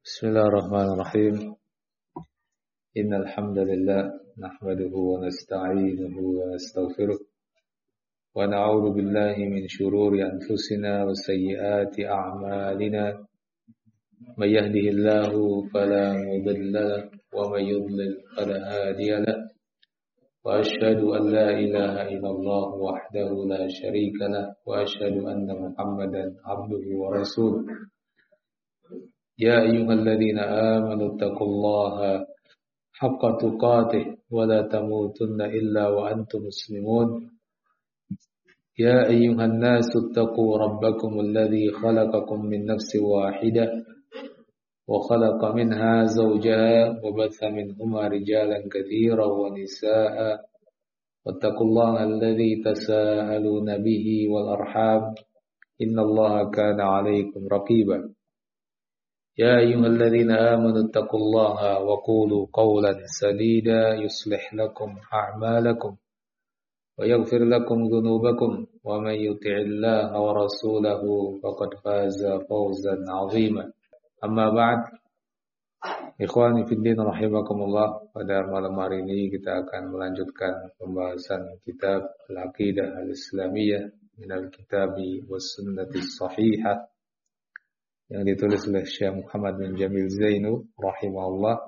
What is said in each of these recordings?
Bismillahirrahmanirrahim. Innal hamdalillah nahmaduhu wa nasta'inuhu wa nastaghfiruh wa na'udzu billahi min shururi anfusina wa sayyiati a'malina. May yahdihillahu fala mudilla lahu wa may yudlil fala hadiya lahu. Wa asyhadu an la ilaha illallah wahdahu la syarika lahu wa asyhadu anna Muhammadan 'abduhu wa rasuluh. Ya ayyuhalladzina amanu taqullaha haqqa tuqatih wa la tamutunna illa wa antum muslimun. Ya ayyuhan nasu taqu rabbakum alladzi khalaqakum min nafsin wahidah wa khalaqa minha zawjaha wa batha minhuma rijalan katsiran wa nisaa'a wattaqullaha alladzi tasaaluna bihi wal arham innallaha kana 'alaykum raqiba. يا أيها الذين آمنوا اتقوا الله وقولوا قولا سديدا يصلح لكم أعمالكم ويغفر لكم ذنوبكم ومن يطع الله ورسوله فقد فاز فوزا عظيما. أما بعد, ikhwani fiddin rahimakumullah, pada malam hari ini kita akan melanjutkan pembahasan kitab Al-Aqidah Al-Islamiyah minal kitabi was sunnati sahihah yang ditulis oleh Syekh Muhammad bin Jamil Zainu rahimahullah.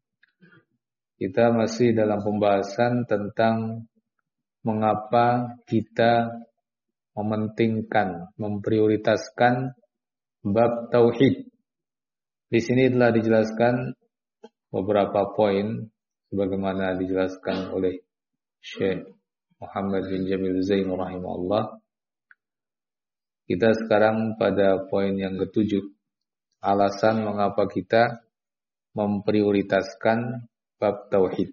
Kita masih dalam pembahasan tentang mengapa kita mementingkan, memprioritaskan bab tauhid. Di sini telah dijelaskan beberapa poin sebagaimana dijelaskan oleh Syekh Muhammad bin Jamil Zainu rahimahullah. Kita sekarang pada poin yang ketujuh, alasan mengapa kita memprioritaskan bab tauhid.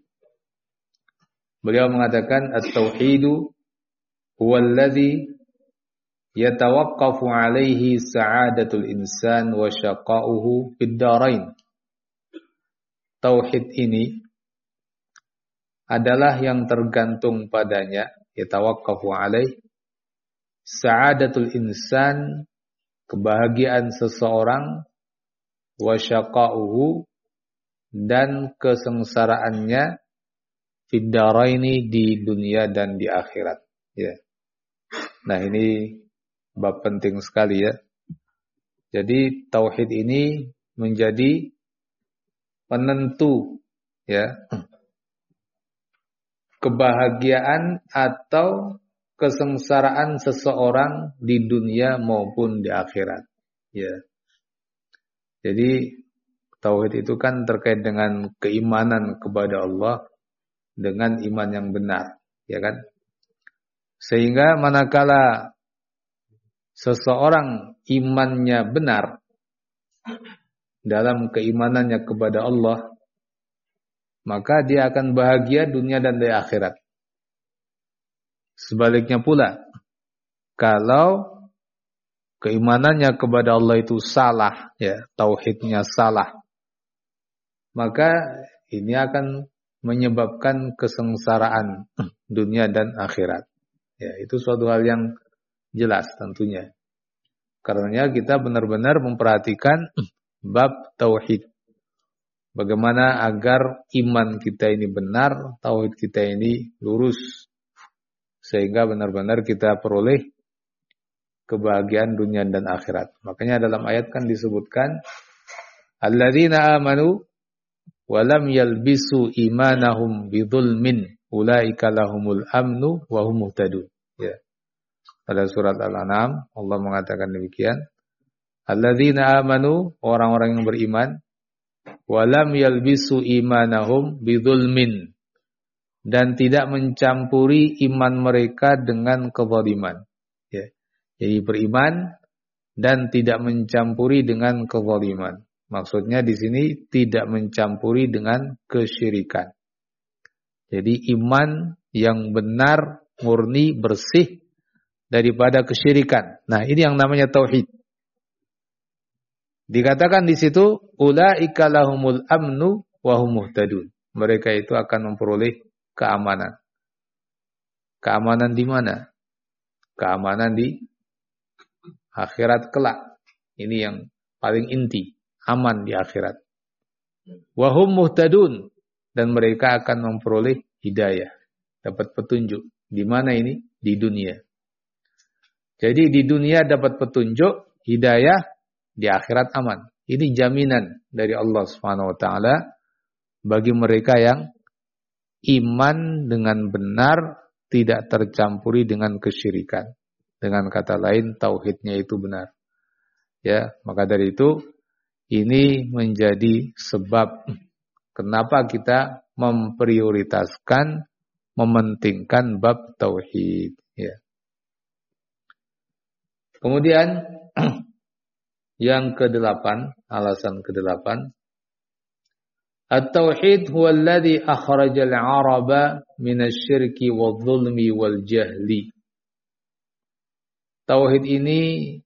Beliau mengatakan at-tauhidu huwallazi yatawaqqafu alaihi sa'adatul insan wa syaqa'uhu fid darain. Tauhid ini adalah yang tergantung padanya, yatawaqqafu alaihi sa'adatul insan, kebahagiaan seseorang, wa syaqa'uhu, dan kesengsaraannya, fid daraini, di dunia dan di akhirat. Ya. Nah, ini bab penting sekali ya. Jadi tauhid ini menjadi penentu ya kebahagiaan atau kesengsaraan seseorang di dunia maupun di akhirat. Ya. Jadi tauhid itu kan terkait dengan keimanan kepada Allah dengan iman yang benar, ya kan? Sehingga manakala seseorang imannya benar dalam keimanannya kepada Allah, maka dia akan bahagia dunia dan di akhirat. Sebaliknya pula, kalau keimanannya kepada Allah itu salah, ya, tauhidnya salah, maka ini akan menyebabkan kesengsaraan dunia dan akhirat. Ya, itu suatu hal yang jelas tentunya. Karenanya kita benar-benar memperhatikan bab tauhid. Bagaimana agar iman kita ini benar, tauhid kita ini lurus, sehingga benar-benar kita peroleh kebahagiaan dunia dan akhirat. Makanya dalam ayat kan disebutkan alladzina amanu wa lam yalbisu imanahum bidzulmin ulaika lahumul amnu wa hum muhtadun. Ya. Pada surat Al-An'am Allah mengatakan demikian. Alladzina amanu, orang-orang yang beriman, wa lam yalbisu imanahum bidzulmin, dan tidak mencampuri iman mereka dengan kezaliman. Ya. Jadi beriman dan tidak mencampuri dengan kezaliman. Maksudnya di sini tidak mencampuri dengan kesyirikan. Jadi iman yang benar, murni, bersih daripada kesyirikan. Nah, ini yang namanya tauhid. Dikatakan di situ ulaika lahumul amnu wa hum muhtadun. Mereka itu akan memperoleh keamanan. Keamanan di mana? Keamanan di akhirat kelak. Ini yang paling inti. aman di akhirat. Wa hum muhtadun, dan mereka akan memperoleh hidayah, dapat petunjuk. Di mana ini? Di dunia. Jadi di dunia dapat petunjuk, hidayah, di akhirat aman. Ini jaminan dari Allah Subhanahu wa taala bagi mereka yang iman dengan benar, tidak tercampuri dengan kesyirikan. Dengan kata lain, tauhidnya itu benar. Ya, maka dari itu ini menjadi sebab kenapa kita memprioritaskan, mementingkan bab tauhid. Ya. Kemudian yang ke-8, alasan ke-8, At-tauhid huwa alladhi akhrajal 'araba minasy-syirki wadh-dhulmi wal jahli. Tauhid ini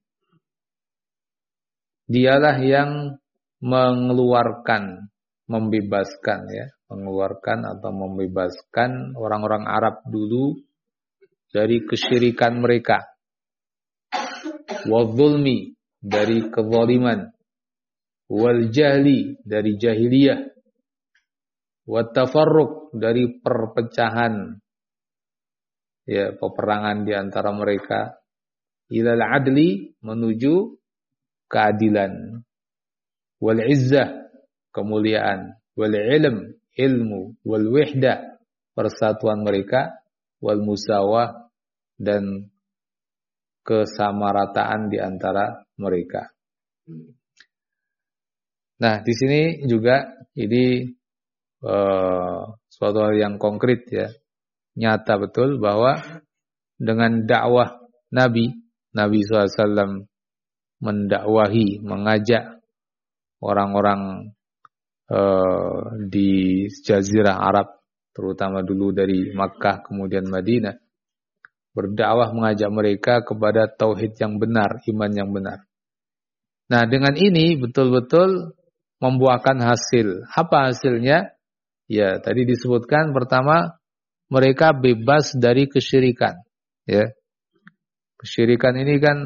dialah yang mengeluarkan, membebaskan ya, mengeluarkan atau membebaskan orang-orang Arab dulu dari kesyirikan mereka. Wadh-dhulmi, dari kezaliman. Wal jahli, dari jahiliyah. Wat-tafarruq, dari perpecahan, ya, peperangan di antara mereka. Ilal adli, menuju keadilan. Wal izzah, kemuliaan. Wal ilm, ilmu. Wal wihdah, persatuan mereka. Wal musawah, dan kesamarataan di antara mereka. Nah, di sini juga ini suatu hal yang konkret ya, nyata betul bahwa dengan dakwah Nabi SAW mendakwahi, mengajak orang-orang di Jazirah Arab, terutama dulu dari Makkah kemudian Madinah, berdakwah mengajak mereka kepada tauhid yang benar, iman yang benar. Nah, dengan ini betul-betul membuahkan hasil. Apa hasilnya? Ya, tadi disebutkan pertama, mereka bebas dari kesyirikan. Ya, kesyirikan ini kan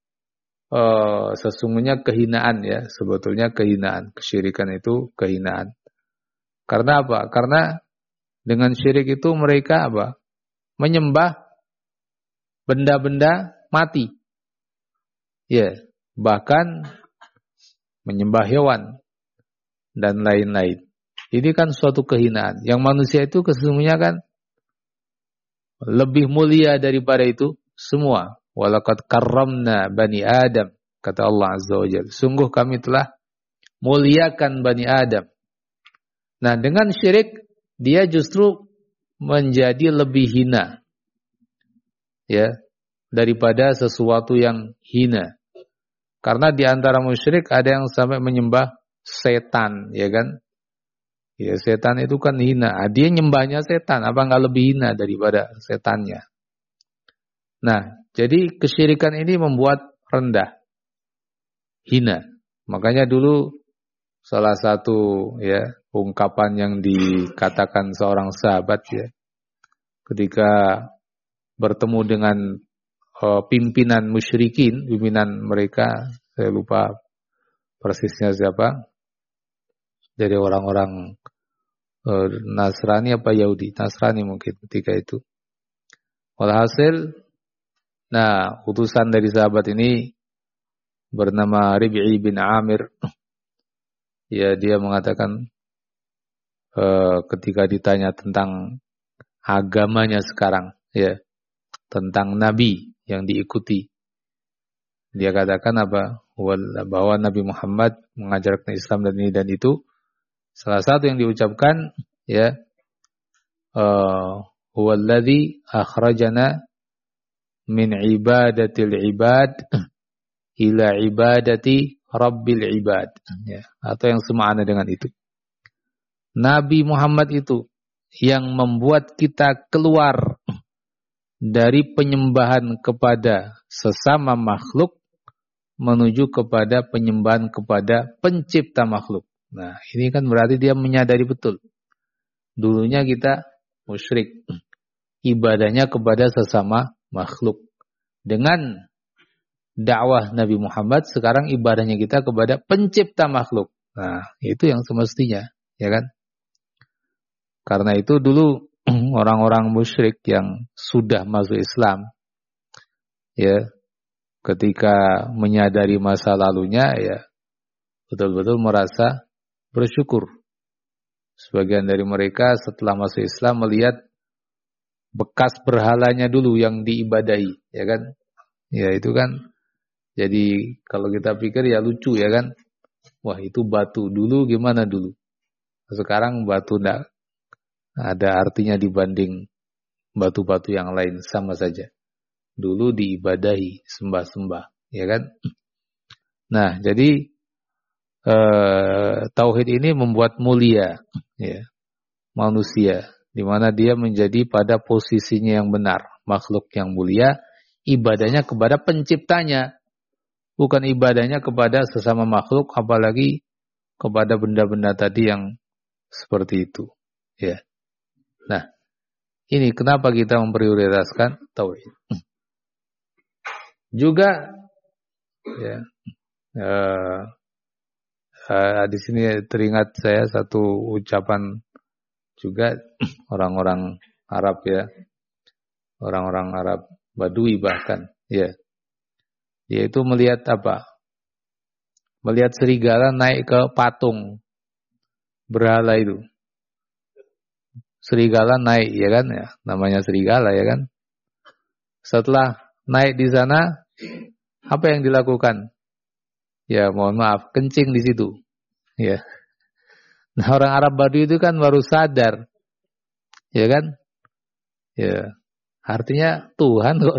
sesungguhnya kehinaan ya, sebetulnya kehinaan. Kesyirikan itu kehinaan. Karena apa? Karena dengan syirik itu mereka apa? Menyembah benda-benda mati. Ya, bahkan menyembah hewan dan lain-lain. Ini kan suatu kehinaan. Yang manusia itu sesungguhnya kan lebih mulia daripada itu semua. Walaqad karramna bani Adam, kata Allah Azza wa Jalla. Sungguh kami telah muliakan bani Adam. Nah, dengan syirik dia justru menjadi lebih hina. Ya, daripada sesuatu yang hina. Karena di antara musyrik ada yang sampai menyembah setan, ya kan? Ya, setan itu kan hina. Dia nyembahnya setan, apa enggak lebih hina daripada setannya? Nah, jadi kesyirikan ini membuat rendah, hina. Makanya dulu salah satu ya ungkapan yang dikatakan seorang sahabat ya, ketika bertemu dengan pimpinan musyrikin, pimpinan mereka, saya lupa persisnya siapa, dari orang-orang Nasrani apa Yahudi, Nasrani mungkin ketika itu. Walhasil, nah utusan dari sahabat ini bernama Rib'i bin Amir, ya dia mengatakan ketika ditanya tentang agamanya sekarang, ya tentang Nabi yang diikuti, dia katakan apa? Bahwa Nabi Muhammad mengajarkan Islam dan ini dan itu. Salah satu yang diucapkan ya huwallazi akhrajana min ibadatil ibad ila ibadati rabbil ibad ya, atau yang semakna dengan itu. Nabi Muhammad itu yang membuat kita keluar dari penyembahan kepada sesama makhluk menuju kepada penyembahan kepada pencipta makhluk. Nah, ini kan berarti dia menyadari betul. Dulunya kita musyrik. Ibadahnya kepada sesama makhluk. Dengan dakwah Nabi Muhammad, sekarang ibadahnya kita kepada pencipta makhluk. Nah, itu yang semestinya, ya kan? Karena itu dulu orang-orang musyrik yang sudah masuk Islam, ya, ketika menyadari masa lalunya, ya, betul-betul merasa bersyukur. Sebagian dari mereka setelah masuk Islam melihat bekas berhalanya dulu yang diibadahi, ya kan? Ya, itu kan. Jadi kalau kita pikir ya lucu, ya kan? Wah, itu batu dulu gimana dulu? Sekarang batu enggak ada artinya dibanding batu-batu yang lain, sama saja. Dulu diibadahi, sembah-sembah, ya kan? Nah, jadi tauhid ini membuat mulia, ya, manusia, di mana dia menjadi pada posisinya yang benar, makhluk yang mulia, ibadahnya kepada penciptanya, bukan ibadahnya kepada sesama makhluk, apalagi kepada benda-benda tadi yang seperti itu, ya. Nah, ini kenapa kita memprioritaskan tauhid. Juga, ya, di sini teringat saya satu ucapan juga orang-orang Arab, ya, orang-orang Arab Badui bahkan, ya, dia itu melihat apa? Melihat serigala naik ke patung berhala itu. Serigala naik, ya kan, ya, namanya serigala, ya kan. Setelah naik di sana, apa yang dilakukan? Ya, mohon maaf, kencing di situ, ya. Nah, orang Arab Badui itu kan baru sadar, ya kan, ya, artinya Tuhan kok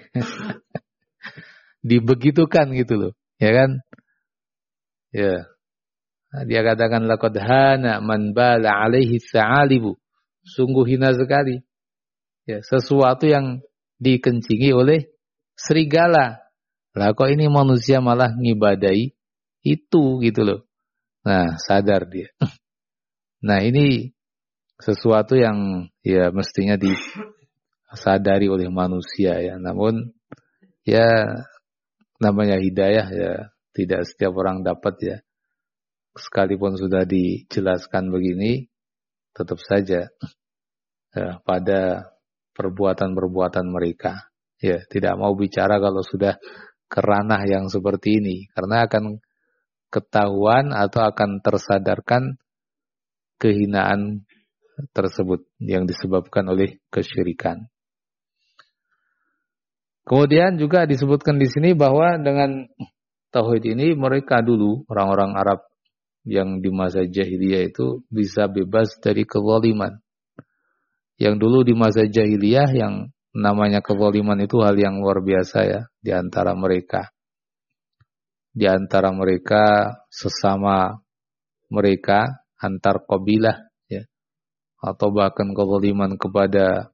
dibegitukan gitu loh, ya kan, ya. Nah, dia katakan laqad hana man bala alaihi sa'alibu, sungguh hina sekali, ya, sesuatu yang dikencingi oleh serigala. Lah kok ini manusia malah ngibadai itu gitu loh. Nah, sadar dia. Nah, ini sesuatu yang ya mestinya disadari oleh manusia, ya. Namun ya namanya hidayah, ya, tidak setiap orang dapat, ya. Sekalipun sudah dijelaskan begini, tetap saja ya, pada perbuatan-perbuatan mereka, ya, tidak mau bicara kalau sudah keranah yang seperti ini, karena akan ketahuan atau akan tersadarkan kehinaan tersebut yang disebabkan oleh kesyirikan. Kemudian juga disebutkan di sini bahwa dengan tauhid ini mereka dulu, orang-orang Arab yang di masa jahiliyah itu bisa bebas dari kezaliman. Yang dulu di masa jahiliyah yang namanya kezaliman itu hal yang luar biasa, ya, di antara mereka. Di antara mereka, sesama mereka, antar kabilah, ya, atau bahkan kezaliman kepada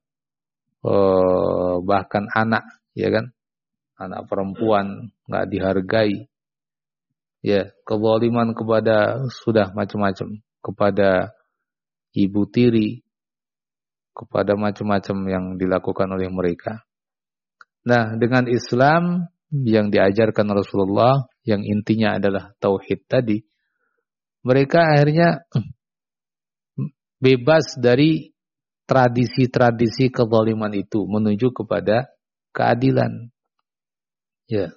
bahkan anak, ya kan, anak perempuan nggak dihargai, ya, kezaliman kepada sudah macam-macam, kepada ibu tiri, kepada macam-macam yang dilakukan oleh mereka. Nah, dengan Islam yang diajarkan Rasulullah, yang intinya adalah tauhid tadi, mereka akhirnya bebas dari tradisi-tradisi kezaliman itu menuju kepada keadilan. Ya.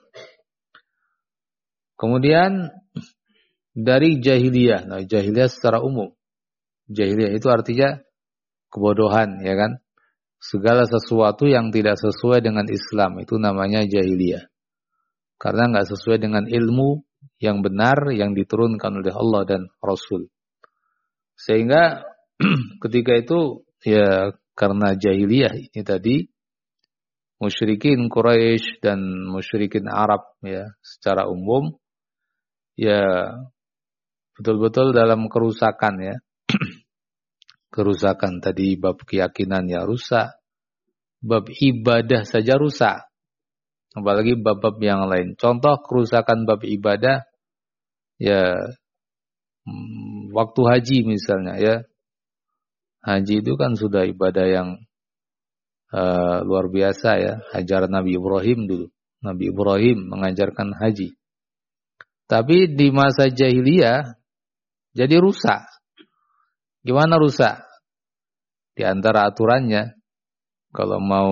Kemudian dari jahiliyah. Nah, jahiliyah secara umum. Jahiliyah itu artinya kebodohan, ya kan? Segala sesuatu yang tidak sesuai dengan Islam itu namanya jahiliyah. Karena nggak sesuai dengan ilmu yang benar yang diturunkan oleh Allah dan Rasul. Sehingga ketika itu, ya, karena jahiliyah ini tadi, musyrikin Quraisy dan musyrikin Arab, ya, secara umum, ya, betul-betul dalam kerusakan, ya. Kerusakan tadi bab keyakinan ya rusak, bab ibadah saja rusak, apalagi bab-bab yang lain. Contoh kerusakan bab ibadah, ya, waktu haji misalnya, ya, haji itu kan sudah ibadah yang luar biasa, ya, ajaran Nabi Ibrahim dulu, Nabi Ibrahim mengajarkan haji. Tapi di masa jahiliyah jadi rusak. Gimana rusak? Di antara aturannya, kalau mau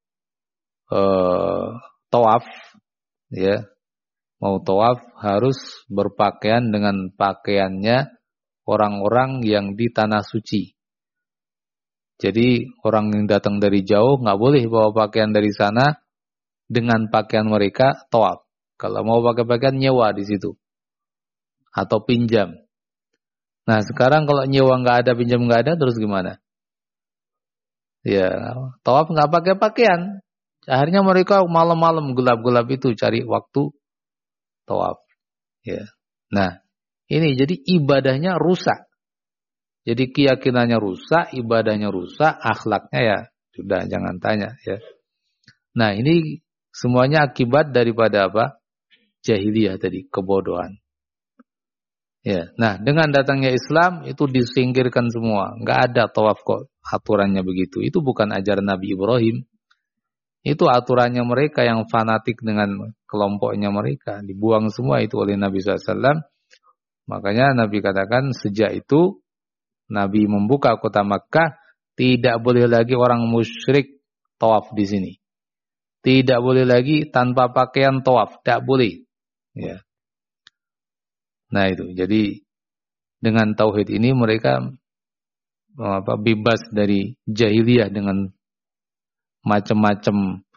tawaf, ya, mau tawaf harus berpakaian dengan pakaiannya orang-orang yang di tanah suci. Jadi orang yang datang dari jauh nggak boleh bawa pakaian dari sana dengan pakaian mereka tawaf. Kalau mau pakai pakaian nyewa di situ atau pinjam. Nah sekarang kalau nyewa nggak ada, pinjam nggak ada, terus gimana? Ya tawaf nggak pakai pakaian. Akhirnya mereka malam-malam gelap-gelap itu cari waktu tawaf. Ya. Nah ini jadi ibadahnya rusak. Jadi keyakinannya rusak, ibadahnya rusak, akhlaknya ya sudah jangan tanya ya. Nah ini semuanya akibat daripada apa? Jahiliyah tadi, kebodohan. Ya, nah dengan datangnya Islam itu disingkirkan semua, nggak ada tawaf kok aturannya begitu. Itu bukan ajaran Nabi Ibrahim, itu aturannya mereka yang fanatik dengan kelompoknya mereka, dibuang semua itu oleh Nabi SAW. Makanya Nabi katakan sejak itu Nabi membuka kota Makkah, tidak boleh lagi orang musyrik tawaf di sini, tidak boleh lagi tanpa pakaian tawaf, tidak boleh. Ya. Nah itu, jadi dengan tauhid ini mereka bebas dari jahiliyah dengan macam-macam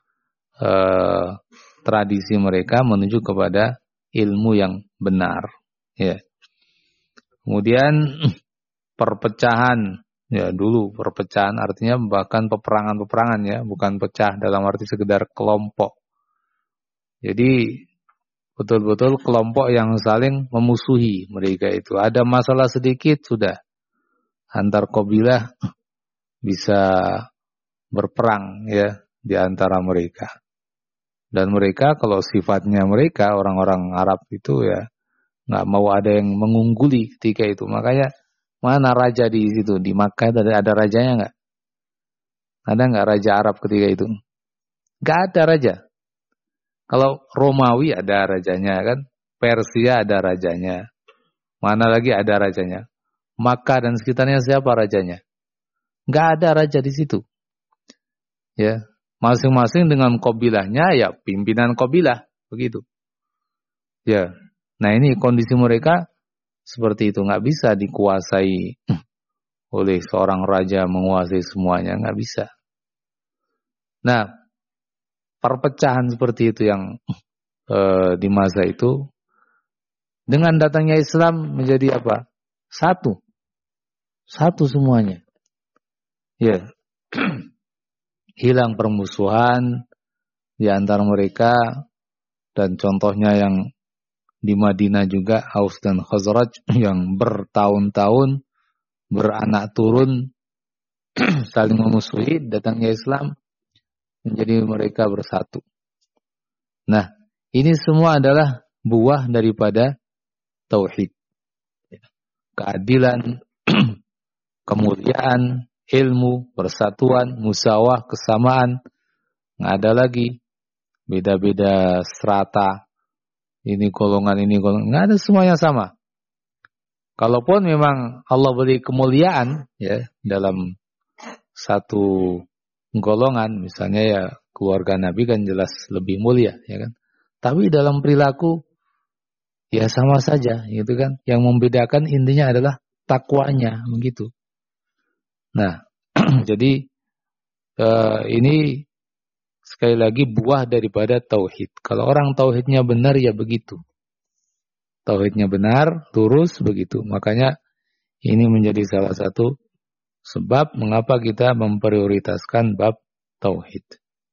tradisi mereka menuju kepada ilmu yang benar. Ya. Kemudian perpecahan, ya dulu perpecahan artinya bahkan peperangan-peperangan ya, bukan pecah dalam arti sekedar kelompok. Jadi betul-betul kelompok yang saling memusuhi mereka itu. Ada masalah sedikit sudah antar kabilah bisa berperang ya di antara mereka. Dan mereka kalau sifatnya mereka orang-orang Arab itu ya nggak mau ada yang mengungguli ketika itu. Makanya mana raja di situ di Makkah ada rajanya nggak? Ada nggak raja Arab ketika itu? Nggak ada raja. Kalau Romawi ada rajanya kan, Persia ada rajanya, mana lagi ada rajanya? Makkah dan sekitarnya siapa rajanya? Nggak ada raja di situ. Ya, masing-masing dengan kabilahnya ya pimpinan kabilah begitu. Ya, nah ini kondisi mereka seperti itu, nggak bisa dikuasai oleh seorang raja menguasai semuanya, nggak bisa. Nah. Perpecahan seperti itu yang di masa itu dengan datangnya Islam menjadi apa? Satu semuanya. Ya, hilang permusuhan di antara mereka dan contohnya yang di Madinah juga Aus dan Khazraj yang bertahun-tahun beranak turun saling memusuhi, datangnya Islam menjadi mereka bersatu. Nah, ini semua adalah buah daripada tauhid. Keadilan, kemuliaan, ilmu, persatuan, musyawarah, kesamaan. Nggak ada lagi beda-beda strata. Ini golongan. Nggak ada, semuanya sama. Kalaupun memang Allah beri kemuliaan ya dalam satu golongan, misalnya ya keluarga Nabi kan jelas lebih mulia ya kan. Tapi dalam perilaku ya sama saja gitu kan. Yang membedakan intinya adalah takwanya begitu. Nah, jadi ini sekali lagi buah daripada tauhid. Kalau orang tauhidnya benar ya begitu. Tauhidnya benar, lurus begitu. Makanya ini menjadi salah satu sebab mengapa kita memprioritaskan bab tauhid.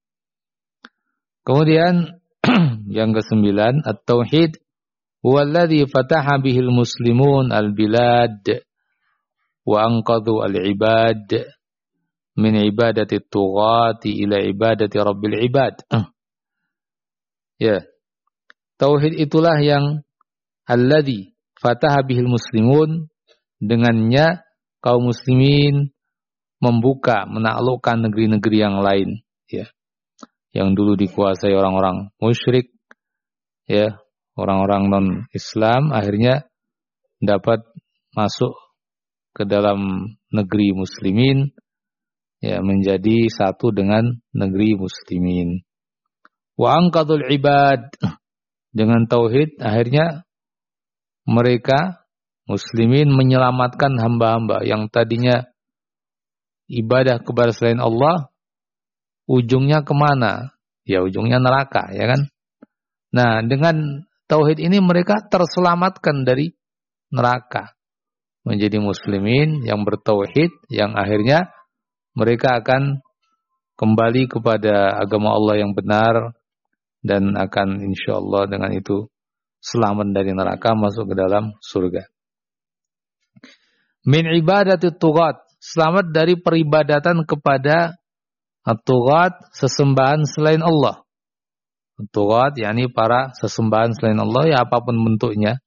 Kemudian yang ke-9, at-tauhid huwa alladhi fataha bihil muslimun al-bilad wa anqadhu al-ibad min ibadati at-tughati ila ibadati rabbil ibad. Ya. Tauhid itulah yang alladhi fataha bihil muslimun, dengannya kaum muslimin membuka, menaklukkan negeri-negeri yang lain, ya. yang dulu dikuasai orang-orang musyrik, ya, orang-orang non-Islam, akhirnya dapat masuk ke dalam negeri muslimin, ya, menjadi satu dengan negeri muslimin. Wa anqadhul ibad, dengan tauhid akhirnya mereka muslimin menyelamatkan hamba-hamba yang tadinya ibadah kepada selain Allah, ujungnya kemana? Ya ujungnya neraka, ya kan? Nah, dengan tauhid ini mereka terselamatkan dari neraka, menjadi muslimin yang bertauhid, yang akhirnya mereka akan kembali kepada agama Allah yang benar dan akan insyaallah dengan itu selamat dari neraka, masuk ke dalam surga. Min ibadati tughat, selamat dari peribadatan kepada at-tughat, sesembahan selain Allah. At-tughat yakni para sesembahan selain Allah, ya apapun bentuknya,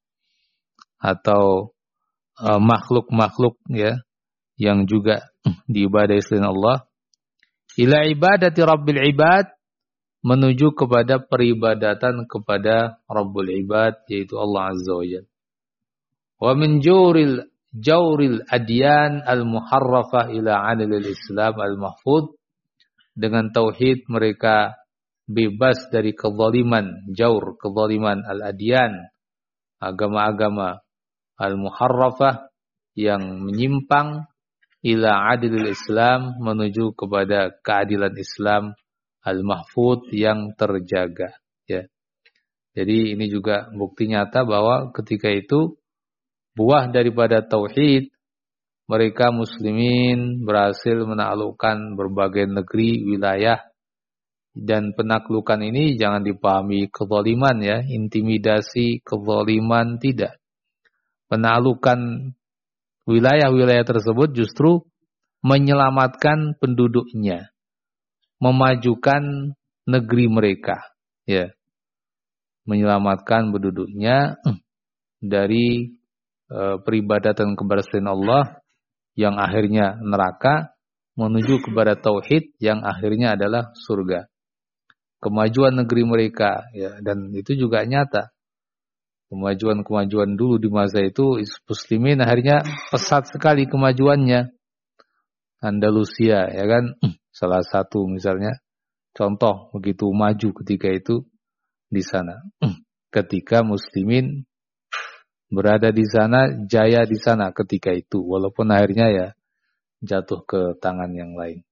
atau makhluk-makhluk, ya, yang juga diibadahi selain Allah. Ila ibadati rabbil ibad, menuju kepada peribadatan kepada Rabbul Ibad, yaitu Allah Azza wa Jalla. Wa min jawril adyan al-muharrafah ila adilil Islam al-mahfud, dengan tauhid mereka bebas dari kezaliman, jawr, kezaliman al-adyan, agama-agama al-muharrafah yang menyimpang, ila adilil Islam, menuju kepada keadilan Islam al-mahfud, yang terjaga, ya. Jadi ini juga bukti nyata bahwa ketika itu buah daripada tauhid, mereka muslimin berhasil menaklukkan berbagai negeri, wilayah, dan penaklukan ini jangan dipahami kezaliman, ya, intimidasi, kezaliman, tidak. Penaklukan wilayah-wilayah tersebut justru menyelamatkan penduduknya, memajukan negeri mereka, ya, menyelamatkan penduduknya dari peribadatan kepada selain Allah yang akhirnya neraka, menuju kepada tauhid yang akhirnya adalah surga. Kemajuan negeri mereka, ya, dan itu juga nyata. Kemajuan-kemajuan dulu di masa itu muslimin akhirnya pesat sekali kemajuannya. Andalusia, ya kan, salah satu misalnya contoh begitu maju ketika itu di sana. Ketika muslimin berada di sana, jaya di sana ketika itu, walaupun akhirnya ya jatuh ke tangan yang lain.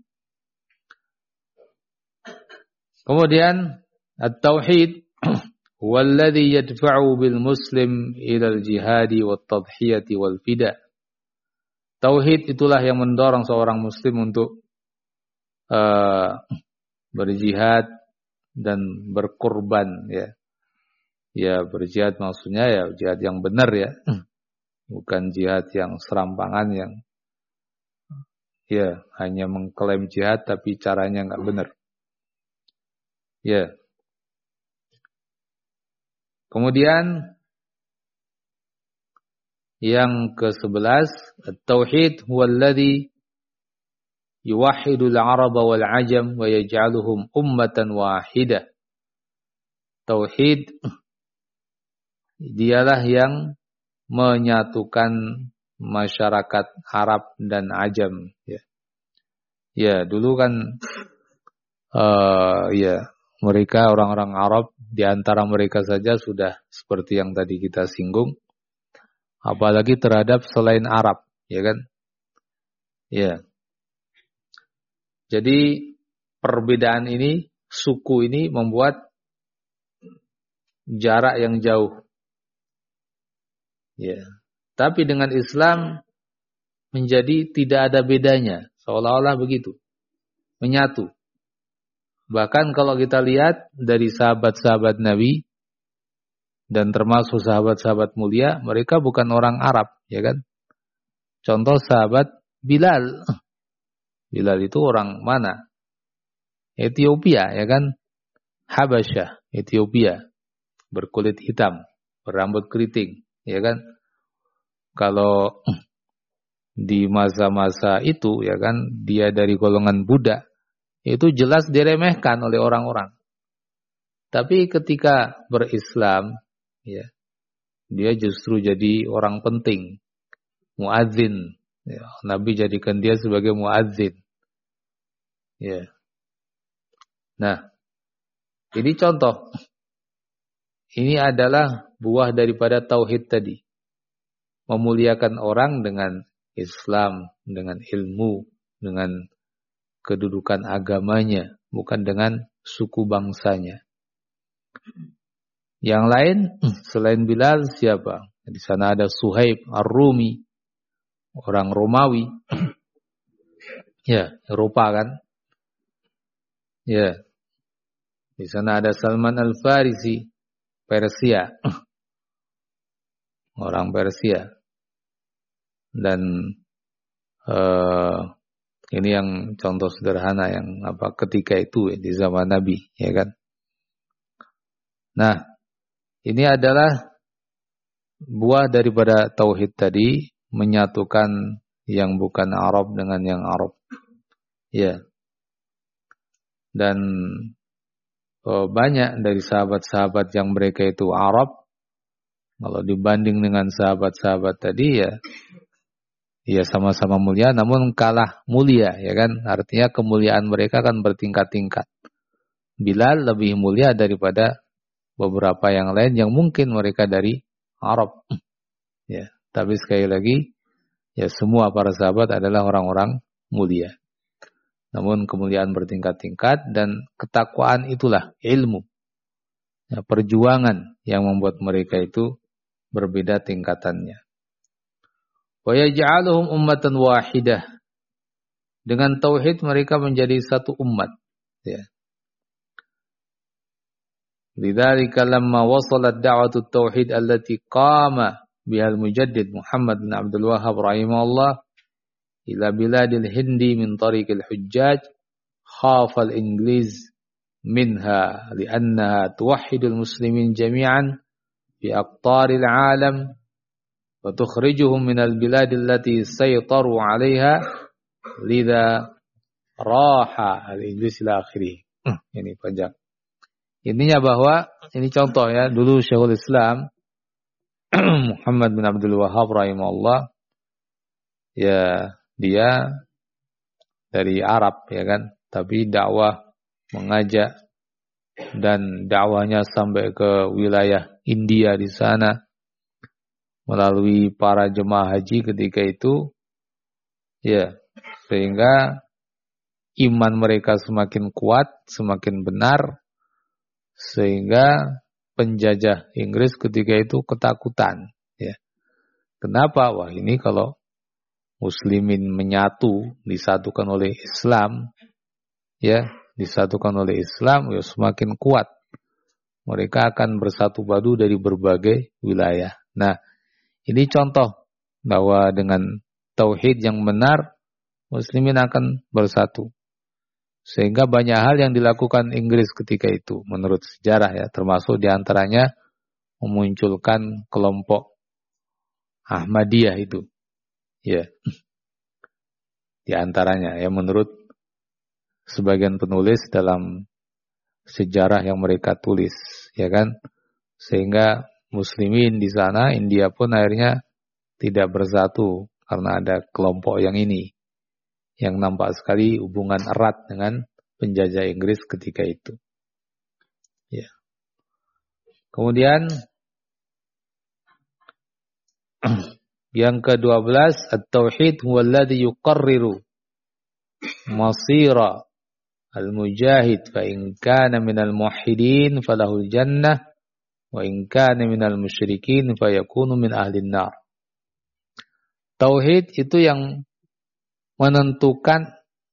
Kemudian at-tauhid walladhi yadfa'u bil muslim ila al-jihadi wat tadhiyati wal fida. Tauhid itulah yang mendorong seorang muslim untuk berjihad dan berkorban, ya. Ya, berjihad maksudnya ya jihad yang benar, ya. Bukan jihad yang serampangan, yang ya hanya mengklaim jihad tapi caranya enggak benar. Ya. Kemudian yang ke-11, at-tauhid huwallazi yuwahhidul 'araba wal 'ajam wa yaj'aluhum ummatan wahidah. Tauhid dialah yang menyatukan masyarakat Arab dan Ajam, ya. Ya, dulu kan ya, mereka orang-orang Arab, di antara mereka saja sudah seperti yang tadi kita singgung, apalagi terhadap selain Arab, ya kan? Ya. Jadi perbedaan ini, suku ini membuat jarak yang jauh. Ya. Tapi dengan Islam menjadi tidak ada bedanya, seolah-olah begitu. Menyatu. Bahkan kalau kita lihat dari sahabat-sahabat Nabi dan termasuk sahabat-sahabat mulia, mereka bukan orang Arab, ya kan? Contoh sahabat Bilal. Bilal itu orang mana? Ethiopia, ya kan? Habasyah, Ethiopia. Berkulit hitam, berambut keriting, ya kan? Kalau di masa-masa itu, ya kan, dia dari golongan budak, itu jelas diremehkan oleh orang-orang. Tapi ketika berislam, ya, dia justru jadi orang penting, muadzin. Ya, Nabi jadikan dia sebagai muadzin. Ya. Nah, ini contoh. Ini adalah buah daripada tauhid tadi. Memuliakan orang dengan Islam, dengan ilmu, dengan kedudukan agamanya, bukan dengan suku bangsanya. Yang lain selain Bilal siapa? Di sana ada Suhaib Ar-Rumi, orang Romawi. Ya, Eropa kan? Ya. Di sana ada Salman Al-Farisi, Persia. Orang Persia. Dan ini yang contoh sederhana yang ketika itu di zaman Nabi, ya kan? Nah, ini adalah buah daripada tauhid tadi, menyatukan yang bukan Arab dengan yang Arab. Ya. Dan banyak dari sahabat-sahabat yang mereka itu Arab, kalau dibanding dengan sahabat-sahabat tadi ya sama-sama mulia namun kalah mulia, ya kan? Artinya kemuliaan mereka kan bertingkat-tingkat. Bilal lebih mulia daripada beberapa yang lain yang mungkin mereka dari Arab. Ya, tapi sekali lagi ya semua para sahabat adalah orang-orang mulia. Namun kemuliaan bertingkat-tingkat dan ketakwaan itulah ilmu. Ya, perjuangan yang membuat mereka itu berbeda tingkatannya. Wa yaj'aluhum ummatan wahidah. Dengan tauhid mereka menjadi satu umat, ya. Lidzalika lamma wasalat da'watut tauhid allati qama biha al-mujaddid Muhammad bin Abdul Wahhab rahimahullah ila biladil Hindi min tariqil hujjaj khafa al-Ingliz minha li'annaha tuwahhidul muslimin jami'an fi aqtaril 'alam wa tukhrijuhum min al-bilad allati saytaru 'alayha lidza raha al-Ingliz ila akhirih. Ini panjang. Intinya bahwa ini contoh ya, dulu Syekhul Islam Muhammad bin Abdul Wahhab rahimahullah, ya dia dari Arab, ya kan, tapi dakwah mengajak dan dakwahnya sampai ke wilayah India di sana melalui para jemaah haji ketika itu, ya, sehingga iman mereka semakin kuat, semakin benar, sehingga penjajah Inggris ketika itu ketakutan, ya. Kenapa? Wah, ini kalau muslimin menyatu, disatukan oleh Islam, ya, disatukan oleh Islam, ya semakin kuat. Mereka akan bersatu padu dari berbagai wilayah. Nah, ini contoh bahwa dengan tauhid yang benar, muslimin akan bersatu. Sehingga banyak hal yang dilakukan Inggris ketika itu menurut sejarah, ya, termasuk diantaranya memunculkan kelompok Ahmadiyah itu, ya, diantaranya ya menurut sebagian penulis dalam sejarah yang mereka tulis, ya kan, sehingga muslimin di sana India pun akhirnya tidak bersatu karena ada kelompok yang ini, yang nampak sekali hubungan erat dengan penjajah Inggris ketika itu. Ya. Kemudian yang ke-12, at-tauhid huwa alladhi yuqarriru masira al-mujahid fa in kana minal muwahhidin falahul jannah wa in kana minal musyrikin fayakunu min ahlin nar. Tauhid itu yang menentukan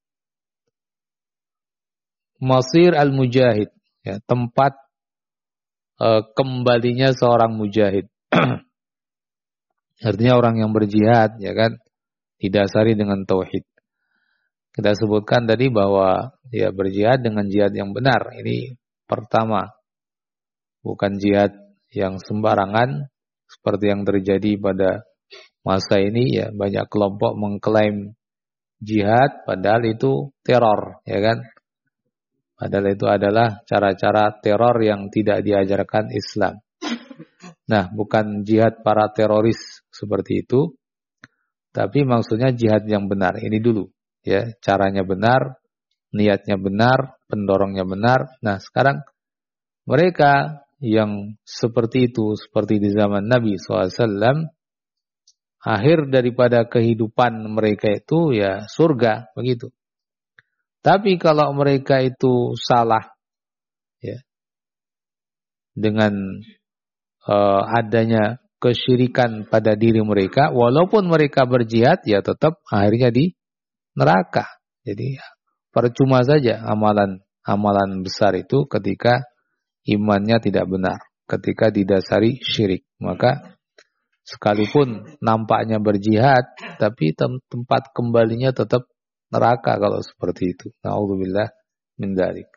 masir al-mujahid, ya, tempat kembalinya seorang mujahid. Artinya orang yang berjihad, ya kan, didasari dengan tauhid. Kita sebutkan tadi bahwa ya berjihad dengan jihad yang benar. Ini pertama, bukan jihad yang sembarangan seperti yang terjadi pada masa ini, ya, banyak kelompok mengklaim jihad padahal itu teror, ya kan? Padahal itu adalah cara-cara teror yang tidak diajarkan Islam. Nah, bukan jihad para teroris seperti itu, tapi maksudnya jihad yang benar. Ini dulu, ya, caranya benar, niatnya benar, pendorongnya benar. Nah, sekarang mereka yang seperti itu, seperti di zaman Nabi SAW, akhir daripada kehidupan mereka itu ya surga, begitu. Tapi kalau mereka itu salah, ya, dengan adanya kesyirikan pada diri mereka, walaupun mereka berjihad, ya tetap akhirnya di neraka. Jadi percuma saja amalan besar itu ketika imannya tidak benar, ketika didasari syirik. Maka sekalipun nampaknya berjihad, tapi tempat kembalinya tetap neraka kalau seperti itu. Na'udzubillah min dzalik.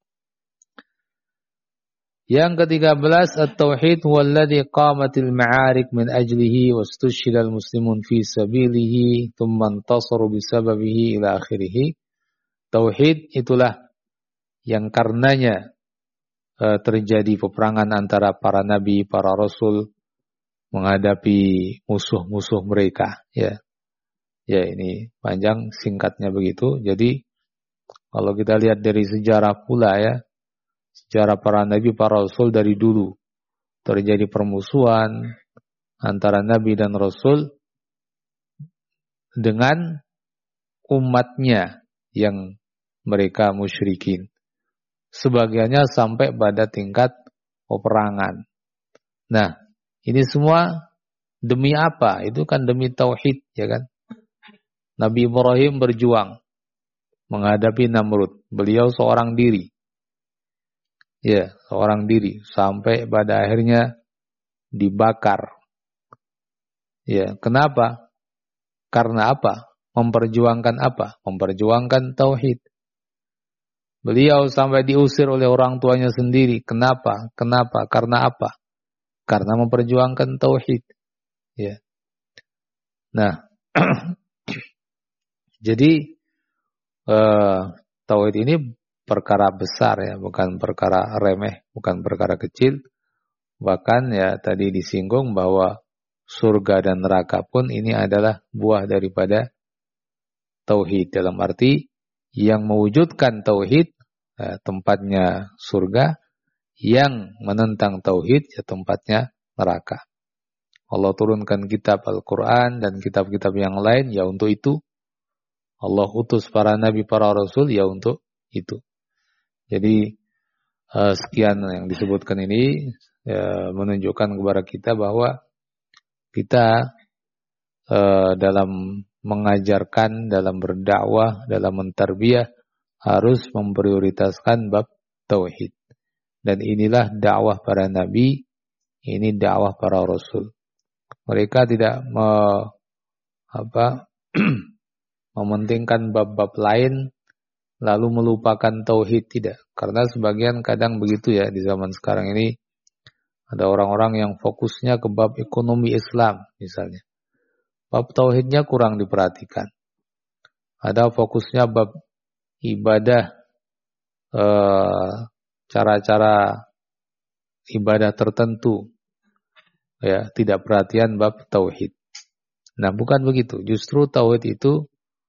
Yang ke-13, at-tauhid huwa alladhi qamatil ma'arik min ajlihi wastushhida al-muslimun fi sabilihi thumma intasaru bisababihi ila akhirih. Tauhid itulah yang karenanya terjadi peperangan antara para nabi, para rasul menghadapi musuh-musuh mereka, ya. Ya, ini panjang, singkatnya begitu. Jadi kalau kita lihat dari sejarah pula, ya, sejarah para nabi, para rasul dari dulu terjadi permusuhan antara nabi dan rasul dengan umatnya yang mereka musyrikin. Sebagiannya sampai pada tingkat peperangan. Nah, ini semua demi apa? Itu kan demi tauhid, ya kan? Nabi Ibrahim berjuang menghadapi Namrud. Beliau seorang diri. Ya, seorang diri. Sampai pada akhirnya dibakar. Ya, kenapa? Karena apa? Memperjuangkan apa? Memperjuangkan tauhid. Beliau sampai diusir oleh orang tuanya sendiri. Kenapa? Kenapa? Karena apa? Karena memperjuangkan tauhid. Ya. Nah, jadi tauhid ini perkara besar, ya, bukan perkara remeh, bukan perkara kecil. Bahkan ya tadi disinggung bahwa surga dan neraka pun ini adalah buah daripada tauhid. Dalam arti yang mewujudkan tauhid tempatnya surga, yang menentang tauhid ya tempatnya neraka. Allah turunkan kitab Al-Quran dan kitab-kitab yang lain ya untuk itu. Allah utus para nabi, para rasul ya untuk itu. Jadi sekian yang disebutkan ini menunjukkan kepada kita bahwa kita dalam mengajarkan, dalam berdakwah, dalam mentarbiyah harus memprioritaskan bab tauhid. Dan inilah dakwah para nabi, ini dakwah para rasul. Mereka tidak mementingkan bab-bab lain lalu melupakan tauhid, tidak. Karena sebagian kadang begitu, ya, di zaman sekarang ini ada orang-orang yang fokusnya ke bab ekonomi Islam misalnya. Bab tauhidnya kurang diperhatikan. Ada fokusnya bab ibadah, cara-cara ibadah tertentu, ya, tidak perhatian bab tauhid. Nah, bukan begitu. Justru tauhid itu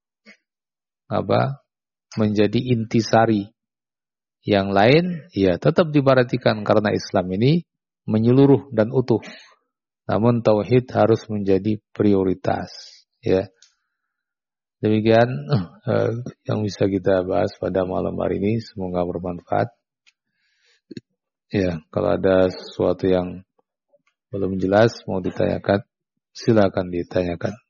menjadi intisari. Yang lain ya tetap diperhatikan karena Islam ini menyeluruh dan utuh. Namun tauhid harus menjadi prioritas, ya. Demikian yang bisa kita bahas pada malam hari ini, semoga bermanfaat. Ya, kalau ada sesuatu yang belum jelas mau ditanyakan, silakan ditanyakan.